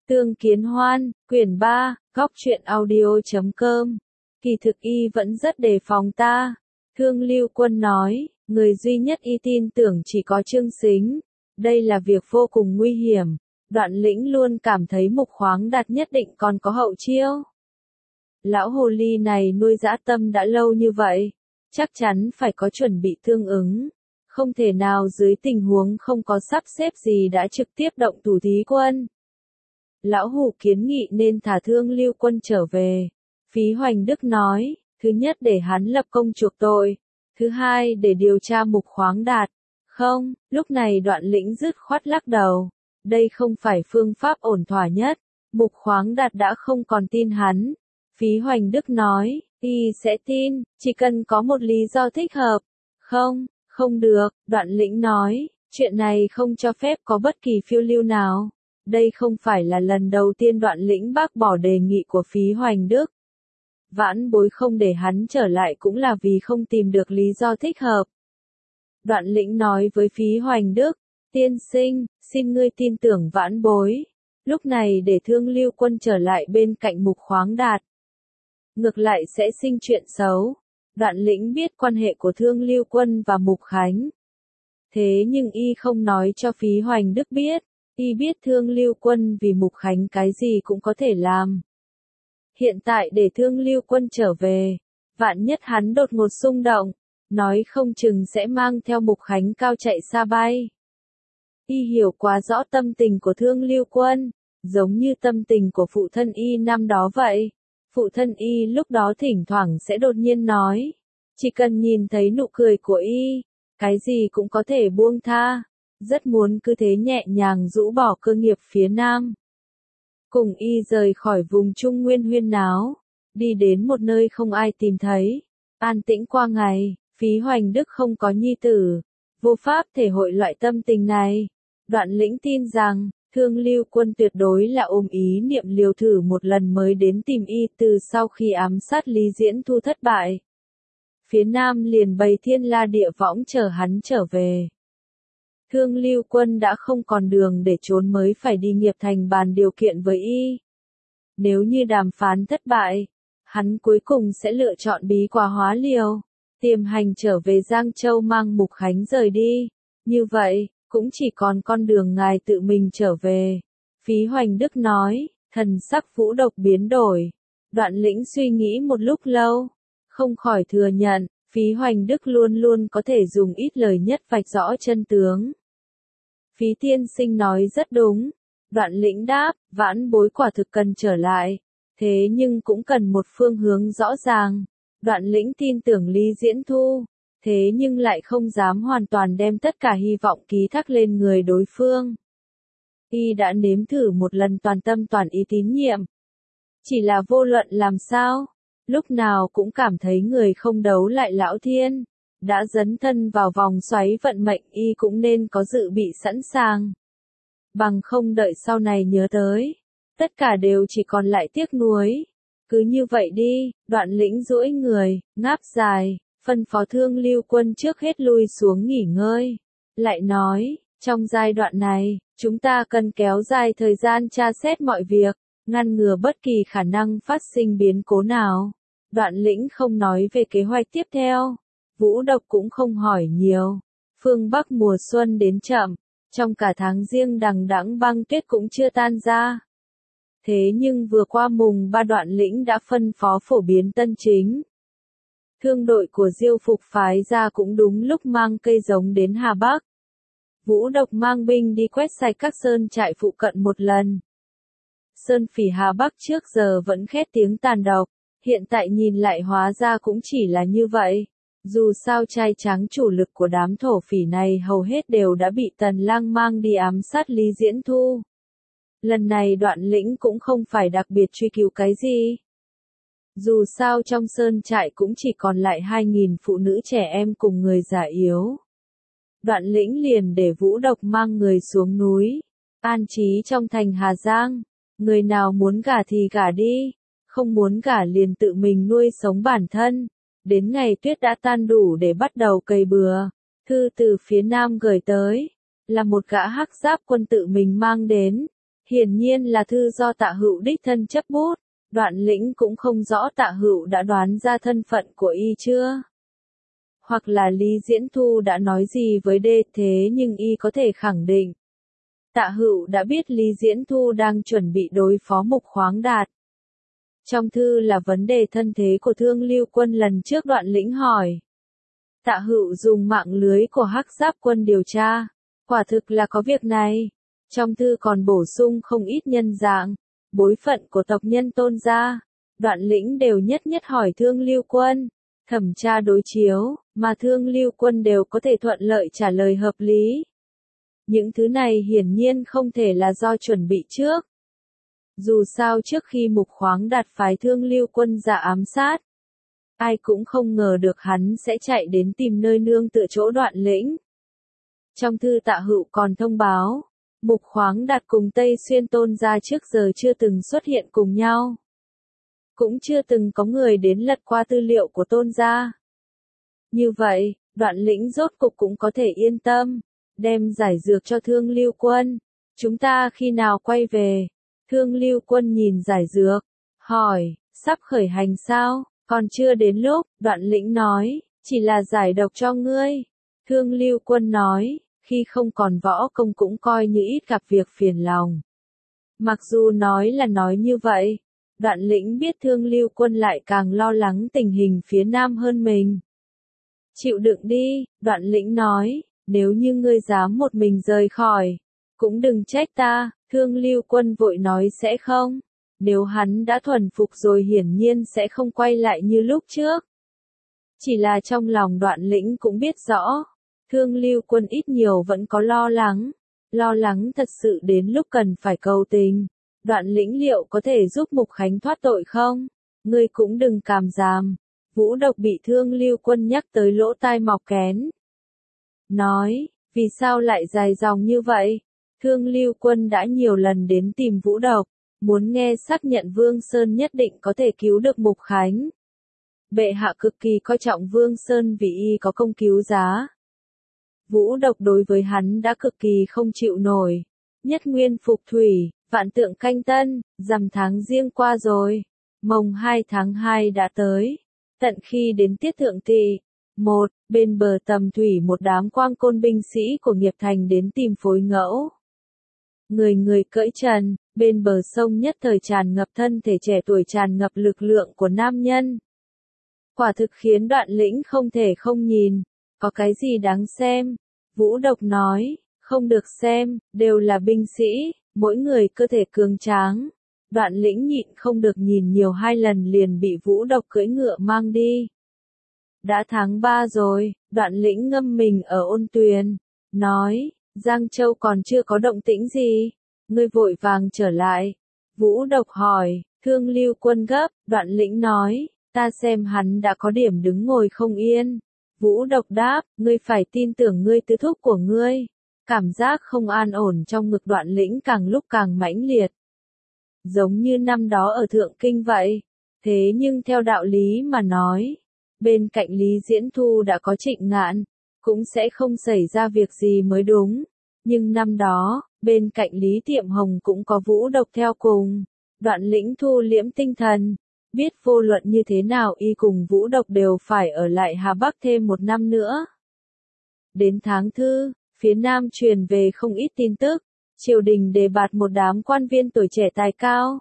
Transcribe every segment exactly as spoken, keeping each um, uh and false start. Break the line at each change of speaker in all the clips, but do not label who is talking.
Tương Kiến Hoan, quyển ba, góc truyện audio chấm com. Kỳ thực y vẫn rất đề phòng ta. Thương Lưu Quân nói, người duy nhất y tin tưởng chỉ có Trương Sính. Đây là việc vô cùng nguy hiểm. Đoạn Lĩnh luôn cảm thấy Mục Khoáng Đạt nhất định còn có hậu chiêu. Lão hồ ly này nuôi dã tâm đã lâu như vậy, chắc chắn phải có chuẩn bị tương ứng. Không thể nào dưới tình huống không có sắp xếp gì đã trực tiếp động thủ thí quân. Lão Hủ kiến nghị nên thả Thương Lưu Quân trở về. Phí Hoành Đức nói, thứ nhất để hắn lập công chuộc tội, thứ hai để điều tra Mục Khoáng Đạt. Không, lúc này Đoạn Lĩnh dứt khoát lắc đầu. Đây không phải phương pháp ổn thỏa nhất. Mục Khoáng Đạt đã không còn tin hắn. Phí Hoành Đức nói, y sẽ tin, chỉ cần có một lý do thích hợp. Không, không được, Đoạn Lĩnh nói, chuyện này không cho phép có bất kỳ phiêu lưu nào. Đây không phải là lần đầu tiên Đoạn Lĩnh bác bỏ đề nghị của Phí Hoành Đức. Vãn Bối không để hắn trở lại cũng là vì không tìm được lý do thích hợp. Đoạn Lĩnh nói với Phí Hoành Đức, tiên sinh, xin ngươi tin tưởng Vãn Bối. Lúc này để Thương Lưu Quân trở lại bên cạnh Mục Khoáng Đạt. Ngược lại sẽ sinh chuyện xấu. Đoạn Lĩnh biết quan hệ của Thương Lưu Quân và Mục Khánh. Thế nhưng y không nói cho Phí Hoành Đức biết. Y biết Thương Lưu Quân vì Mục Khánh cái gì cũng có thể làm. Hiện tại để Thương Lưu Quân trở về, vạn nhất hắn đột ngột xung động, nói không chừng sẽ mang theo Mục Khánh cao chạy xa bay. Y hiểu quá rõ tâm tình của Thương Lưu Quân, giống như tâm tình của phụ thân y năm đó vậy. Phụ thân y lúc đó thỉnh thoảng sẽ đột nhiên nói, chỉ cần nhìn thấy nụ cười của y, cái gì cũng có thể buông tha. Rất muốn cứ thế nhẹ nhàng rũ bỏ cơ nghiệp phía Nam. Cùng y rời khỏi vùng Trung Nguyên huyên náo, đi đến một nơi không ai tìm thấy, an tĩnh qua ngày. Phí Hoành Đức không có nhi tử, vô pháp thể hội loại tâm tình này. Đoạn Lĩnh tin rằng, Thương Lưu Quân tuyệt đối là ôm ý niệm liều thử một lần mới đến tìm y từ sau khi ám sát Lý Diễn Thu thất bại. Phía Nam liền bày thiên la địa võng chờ hắn trở về. Thương Lưu Quân đã không còn đường để trốn mới phải đi Nghiệp Thành bàn điều kiện với y. Nếu như đàm phán thất bại, hắn cuối cùng sẽ lựa chọn bí quả hóa liều, tiềm hành trở về Giang Châu mang Mục Khánh rời đi. Như vậy, cũng chỉ còn con đường ngài tự mình trở về. Phí Hoành Đức nói, thần sắc Vũ Độc biến đổi. Đoạn Lĩnh suy nghĩ một lúc lâu, không khỏi thừa nhận. Phí Hoành Đức luôn luôn có thể dùng ít lời nhất vạch rõ chân tướng. Phí tiên sinh nói rất đúng. Đoạn Lĩnh đáp, Vãn Bối quả thực cần trở lại. Thế nhưng cũng cần một phương hướng rõ ràng. Đoạn Lĩnh tin tưởng Lý Diễn Thu. Thế nhưng lại không dám hoàn toàn đem tất cả hy vọng ký thác lên người đối phương. Y đã nếm thử một lần toàn tâm toàn ý tín nhiệm. Chỉ là vô luận làm sao, lúc nào cũng cảm thấy người không đấu lại Lão Thiên. Đã dấn thân vào vòng xoáy vận mệnh y cũng nên có dự bị sẵn sàng. Bằng không đợi sau này nhớ tới, tất cả đều chỉ còn lại tiếc nuối. Cứ như vậy đi, Đoạn Lĩnh duỗi người, ngáp dài, phân phó Thương Lưu Quân trước hết lui xuống nghỉ ngơi. Lại nói, trong giai đoạn này, chúng ta cần kéo dài thời gian tra xét mọi việc, ngăn ngừa bất kỳ khả năng phát sinh biến cố nào. Đoạn Lĩnh không nói về kế hoạch tiếp theo. Vũ Độc cũng không hỏi nhiều. Phương Bắc mùa xuân đến chậm, trong cả tháng riêng đằng đẵng băng tuyết cũng chưa tan ra. Thế nhưng vừa qua mùng ba Đoạn Lĩnh đã phân phó phổ biến tân chính. Thương đội của Diêu Phục phái ra cũng đúng lúc mang cây giống đến Hà Bắc. Vũ Độc mang binh đi quét sạch các sơn trại phụ cận một lần. Sơn phỉ Hà Bắc trước giờ vẫn khét tiếng tàn độc, hiện tại nhìn lại hóa ra cũng chỉ là như vậy. Dù sao trai tráng chủ lực của đám thổ phỉ này hầu hết đều đã bị Tần Lang mang đi ám sát Lý Diễn Thu. Lần này Đoạn Lĩnh cũng không phải đặc biệt truy cứu cái gì. Dù sao trong sơn trại cũng chỉ còn lại hai nghìn phụ nữ trẻ em cùng người già yếu. Đoạn Lĩnh liền để Vũ Độc mang người xuống núi, an trí trong thành Hà Giang. Người nào muốn gả thì gả đi, không muốn gả liền tự mình nuôi sống bản thân. Đến ngày tuyết đã tan đủ để bắt đầu cày bừa. Thư từ phía Nam gửi tới, là một gã hắc giáp quân tự mình mang đến. Hiển nhiên là thư do Tạ Hữu đích thân chấp bút, Đoạn Lĩnh cũng không rõ Tạ Hữu đã đoán ra thân phận của y chưa. Hoặc là Lý Diễn Thu đã nói gì với đê thế nhưng y có thể khẳng định. Tạ Hữu đã biết Lý Diễn Thu đang chuẩn bị đối phó Mục Khoáng Đạt. Trong thư là vấn đề thân thế của Thương Lưu Quân lần trước Đoạn Lĩnh hỏi. Tạ Hữu dùng mạng lưới của Hắc Giáp Quân điều tra, quả thực là có việc này. Trong thư còn bổ sung không ít nhân dạng, bối phận của tộc nhân Tôn gia. Đoạn Lĩnh đều nhất nhất hỏi Thương Lưu Quân, thẩm tra đối chiếu, mà Thương Lưu Quân đều có thể thuận lợi trả lời hợp lý. Những thứ này hiển nhiên không thể là do chuẩn bị trước. Dù sao trước khi Mục Khoáng Đạt phái Thương Lưu Quân ra ám sát, ai cũng không ngờ được hắn sẽ chạy đến tìm nơi nương tựa chỗ Đoạn Lĩnh. Trong thư Tạ Hữu còn thông báo, Mục Khoáng Đạt cùng Tây Xuyên Tôn gia trước giờ chưa từng xuất hiện cùng nhau. Cũng chưa từng có người đến lật qua tư liệu của Tôn gia. Như vậy, Đoạn Lĩnh rốt cục cũng có thể yên tâm, đem giải dược cho Thương Lưu Quân. Chúng ta khi nào quay về? Thương Lưu Quân nhìn giải dược, hỏi, sắp khởi hành sao? Còn chưa đến lúc, Đoạn Lĩnh nói, chỉ là giải độc cho ngươi. Thương Lưu Quân nói, khi không còn võ công cũng coi như ít gặp việc phiền lòng. Mặc dù nói là nói như vậy, Đoạn Lĩnh biết Thương Lưu Quân lại càng lo lắng tình hình phía Nam hơn mình. Chịu đựng đi, Đoạn Lĩnh nói, nếu như ngươi dám một mình rời khỏi, cũng đừng trách ta. Thương Lưu Quân vội nói sẽ không. Nếu hắn đã thuần phục rồi hiển nhiên sẽ không quay lại như lúc trước. Chỉ là trong lòng Đoạn Lĩnh cũng biết rõ, Thương Lưu Quân ít nhiều vẫn có lo lắng. Lo lắng thật sự đến lúc cần phải cầu tình. Đoạn Lĩnh liệu có thể giúp Mục Khánh thoát tội không? Ngươi cũng đừng càm giảm. Vũ Độc bị Thương Lưu Quân nhắc tới lỗ tai mọc kén. Nói, vì sao lại dài dòng như vậy? Thương Lưu Quân đã nhiều lần đến tìm Vũ Độc, muốn nghe xác nhận Vương Sơn nhất định có thể cứu được Mục Khánh. Bệ hạ cực kỳ coi trọng Vương Sơn vì y có công cứu giá. Vũ Độc đối với hắn đã cực kỳ không chịu nổi. Nhất nguyên phục thủy, vạn tượng canh tân, rằm tháng riêng qua rồi. Mồng hai tháng hai đã tới. Tận khi đến tiết thượng tỵ. Một, bên bờ tầm thủy một đám quang côn binh sĩ của nghiệp thành đến tìm phối ngẫu. Người người cưỡi trần, bên bờ sông nhất thời tràn ngập thân thể trẻ tuổi tràn ngập lực lượng của nam nhân. Quả thực khiến Đoạn Lĩnh không thể không nhìn, có cái gì đáng xem. Vũ Độc nói, không được xem, đều là binh sĩ, mỗi người cơ thể cường tráng. Đoạn Lĩnh nhịn không được nhìn nhiều hai lần liền bị Vũ Độc cưỡi ngựa mang đi. Đã tháng ba rồi, Đoạn Lĩnh ngâm mình ở ôn tuyền, nói, Giang Châu còn chưa có động tĩnh gì, ngươi vội vàng trở lại. Vũ Độc hỏi, Thương Lưu Quân gấp, Đoạn Lĩnh nói, ta xem hắn đã có điểm đứng ngồi không yên. Vũ Độc đáp, ngươi phải tin tưởng ngươi tứ thúc của ngươi. Cảm giác không an ổn trong ngực Đoạn Lĩnh càng lúc càng mãnh liệt. Giống như năm đó ở Thượng Kinh vậy. Thế nhưng theo đạo lý mà nói, bên cạnh Lý Diễn Thu đã có Trịnh Ngạn, cũng sẽ không xảy ra việc gì mới đúng. Nhưng năm đó, bên cạnh Lý Tiệm Hồng cũng có Vũ Độc theo cùng. Đoạn Lĩnh thu liễm tinh thần, biết vô luận như thế nào y cùng Vũ Độc đều phải ở lại Hà Bắc thêm một năm nữa. Đến tháng thư, phía Nam truyền về không ít tin tức, triều đình đề bạt một đám quan viên tuổi trẻ tài cao.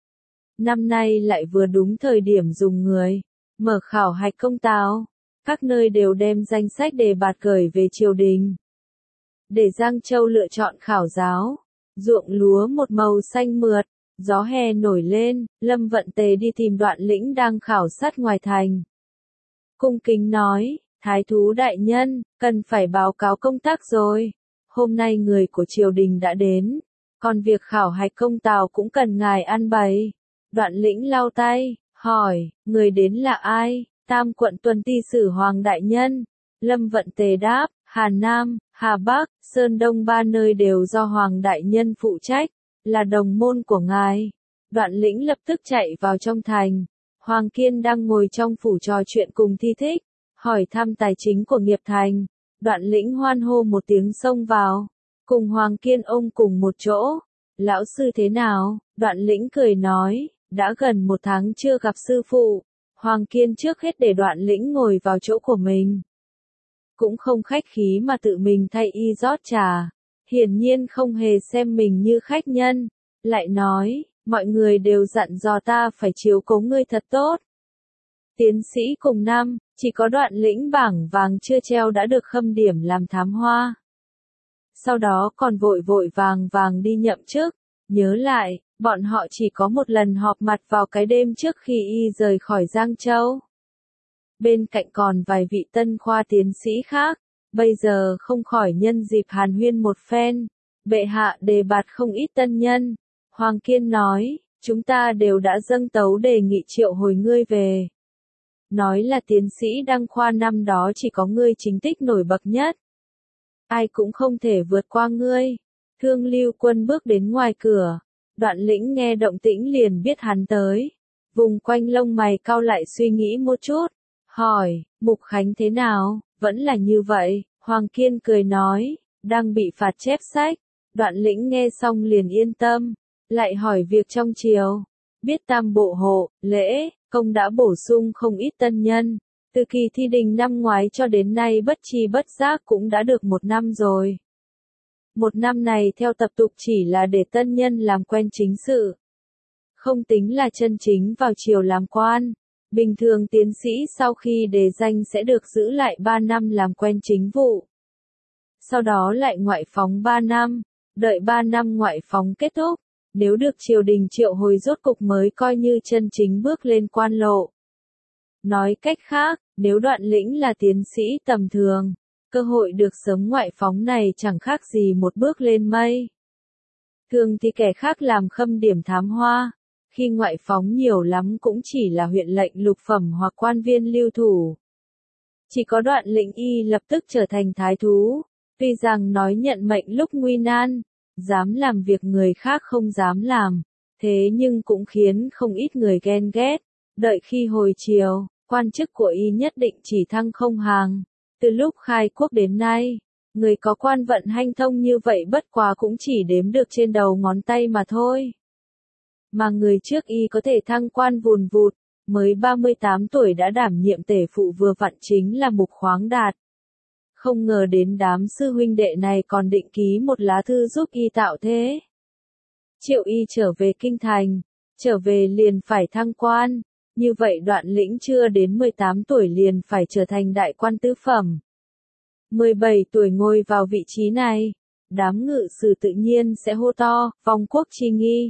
Năm nay lại vừa đúng thời điểm dùng người, mở khảo hạch công tào, các nơi đều đem danh sách đề bạt gửi về triều đình. Để Giang Châu lựa chọn khảo giáo, ruộng lúa một màu xanh mượt, gió hè nổi lên, Lâm Vận Tề đi tìm Đoạn Lĩnh đang khảo sát ngoài thành. Cung kính nói, Thái thú đại nhân, cần phải báo cáo công tác rồi. Hôm nay người của triều đình đã đến, còn việc khảo hạch công tào cũng cần ngài an bày. Đoạn Lĩnh lau tay, hỏi, người đến là ai? Tam quận tuần ti sử Hoàng đại nhân. Lâm Vận Tề đáp, Hà Nam, Hà Bắc, Sơn Đông ba nơi đều do Hoàng đại nhân phụ trách, là đồng môn của ngài. Đoạn Lĩnh lập tức chạy vào trong thành. Hoàng Kiên đang ngồi trong phủ trò chuyện cùng Thi Thích, hỏi thăm tài chính của nghiệp thành. Đoạn Lĩnh hoan hô một tiếng xông vào, cùng Hoàng Kiên ông cùng một chỗ. Lão sư thế nào? Đoạn Lĩnh cười nói, đã gần một tháng chưa gặp sư phụ. Hoàng Kiên trước hết để Đoạn Lĩnh ngồi vào chỗ của mình. Cũng không khách khí mà tự mình thay y rót trà. Hiển nhiên không hề xem mình như khách nhân. Lại nói, mọi người đều dặn dò ta phải chiếu cố ngươi thật tốt. Tiến sĩ cùng năm, chỉ có Đoạn Lĩnh bảng vàng chưa treo đã được khâm điểm làm thám hoa. Sau đó còn vội vội vàng vàng đi nhậm chức. Nhớ lại, bọn họ chỉ có một lần họp mặt vào cái đêm trước khi y rời khỏi Giang Châu. Bên cạnh còn vài vị tân khoa tiến sĩ khác, bây giờ không khỏi nhân dịp hàn huyên một phen. Bệ hạ đề bạt không ít tân nhân. Hoàng Kiên nói, chúng ta đều đã dâng tấu đề nghị triệu hồi ngươi về. Nói là tiến sĩ đăng khoa năm đó chỉ có ngươi chính tích nổi bật nhất. Ai cũng không thể vượt qua ngươi. Thương Lưu Quân bước đến ngoài cửa. Đoạn Lĩnh nghe động tĩnh liền biết hắn tới. Vùng quanh lông mày cau lại suy nghĩ một chút. Hỏi, Mục Khánh thế nào? Vẫn là như vậy. Hoàng Kiên cười nói, đang bị phạt chép sách. Đoạn Lĩnh nghe xong liền yên tâm. Lại hỏi việc trong triều. Biết Tam Bộ Hộ, Lễ, Công đã bổ sung không ít tân nhân. Từ kỳ thi đình năm ngoái cho đến nay bất chi bất giác cũng đã được một năm rồi. Một năm này theo tập tục chỉ là để tân nhân làm quen chính sự. Không tính là chân chính vào triều làm quan. Bình thường tiến sĩ sau khi đề danh sẽ được giữ lại ba năm làm quen chính vụ. Sau đó lại ngoại phóng ba năm. Đợi ba năm ngoại phóng kết thúc. Nếu được triều đình triệu hồi rốt cục mới coi như chân chính bước lên quan lộ. Nói cách khác, nếu Đoạn Lĩnh là tiến sĩ tầm thường, cơ hội được sớm ngoại phóng này chẳng khác gì một bước lên mây. Thường thì kẻ khác làm khâm điểm thám hoa, khi ngoại phóng nhiều lắm cũng chỉ là huyện lệnh lục phẩm hoặc quan viên lưu thủ. Chỉ có Đoạn Lĩnh y lập tức trở thành thái thú, tuy rằng nói nhận mệnh lúc nguy nan, dám làm việc người khác không dám làm, thế nhưng cũng khiến không ít người ghen ghét. Đợi khi hồi chiều, quan chức của y nhất định chỉ thăng không hàng. Từ lúc khai quốc đến nay, người có quan vận hanh thông như vậy bất quá cũng chỉ đếm được trên đầu ngón tay mà thôi. Mà người trước y có thể thăng quan vùn vụt, mới ba mươi tám tuổi đã đảm nhiệm tể phụ vừa vặn chính là Mục Khoáng Đạt. Không ngờ đến đám sư huynh đệ này còn định ký một lá thư giúp y tạo thế. Triệu y trở về kinh thành, trở về liền phải thăng quan. Như vậy Đoạn Lĩnh chưa đến mười tám tuổi liền phải trở thành đại quan tứ phẩm. mười bảy tuổi ngồi vào vị trí này, đám ngự sử tự nhiên sẽ hô to, vong quốc chi nghi.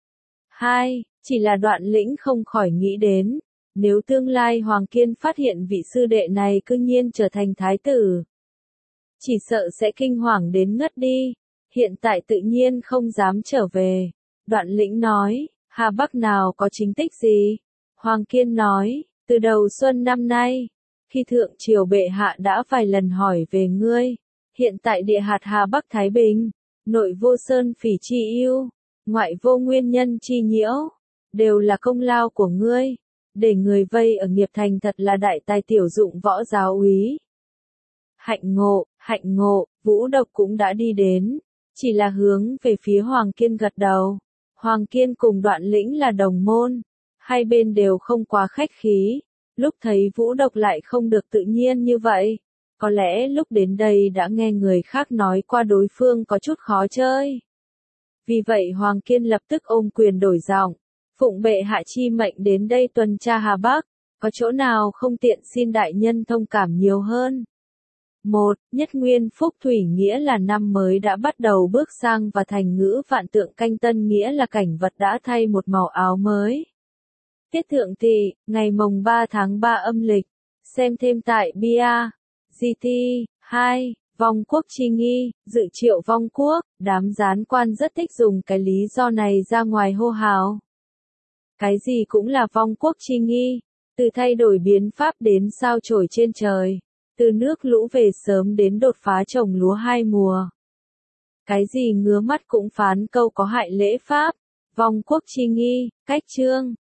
Hai, chỉ là Đoạn Lĩnh không khỏi nghĩ đến, nếu tương lai Hoàng Kiên phát hiện vị sư đệ này cư nhiên trở thành thái tử, chỉ sợ sẽ kinh hoàng đến ngất đi, hiện tại tự nhiên không dám trở về. Đoạn Lĩnh nói, Hà Bắc nào có chính tích gì? Hoàng Kiên nói, từ đầu xuân năm nay, khi thượng triều bệ hạ đã vài lần hỏi về ngươi, hiện tại địa hạt Hà Bắc Thái Bình, nội vô sơn phỉ chi yêu, ngoại vô nguyên nhân chi nhiễu, đều là công lao của ngươi, để người vây ở nghiệp thành thật là đại tài tiểu dụng võ giáo úy. Hạnh ngộ, hạnh ngộ, Vũ Độc cũng đã đi đến, chỉ là hướng về phía Hoàng Kiên gật đầu. Hoàng Kiên cùng Đoạn Lĩnh là đồng môn, hai bên đều không quá khách khí, lúc thấy Vũ Độc lại không được tự nhiên như vậy, có lẽ lúc đến đây đã nghe người khác nói qua đối phương có chút khó chơi. Vì vậy Hoàng Kiên lập tức ôm quyền đổi giọng, phụng bệ hạ chi mệnh đến đây tuần tra Hà Bắc, có chỗ nào không tiện xin đại nhân thông cảm nhiều hơn. Một, Nhất Nguyên Phúc Thủy nghĩa là năm mới đã bắt đầu bước sang và thành ngữ Vạn Tượng Canh Tân nghĩa là cảnh vật đã thay một màu áo mới. Tiết Thượng Tỵ, ngày mồng ba tháng ba âm lịch, xem thêm tại bia, giê tê, hai, vong quốc chi nghi, dự triệu vong quốc, đám gián quan rất thích dùng cái lý do này ra ngoài hô hào. Cái gì cũng là vong quốc chi nghi, từ thay đổi biến pháp đến sao chổi trên trời. Từ nước lũ về sớm đến đột phá trồng lúa hai mùa. Cái gì ngứa mắt cũng phán câu có hại lễ pháp, vong quốc chi nghi, cách chương.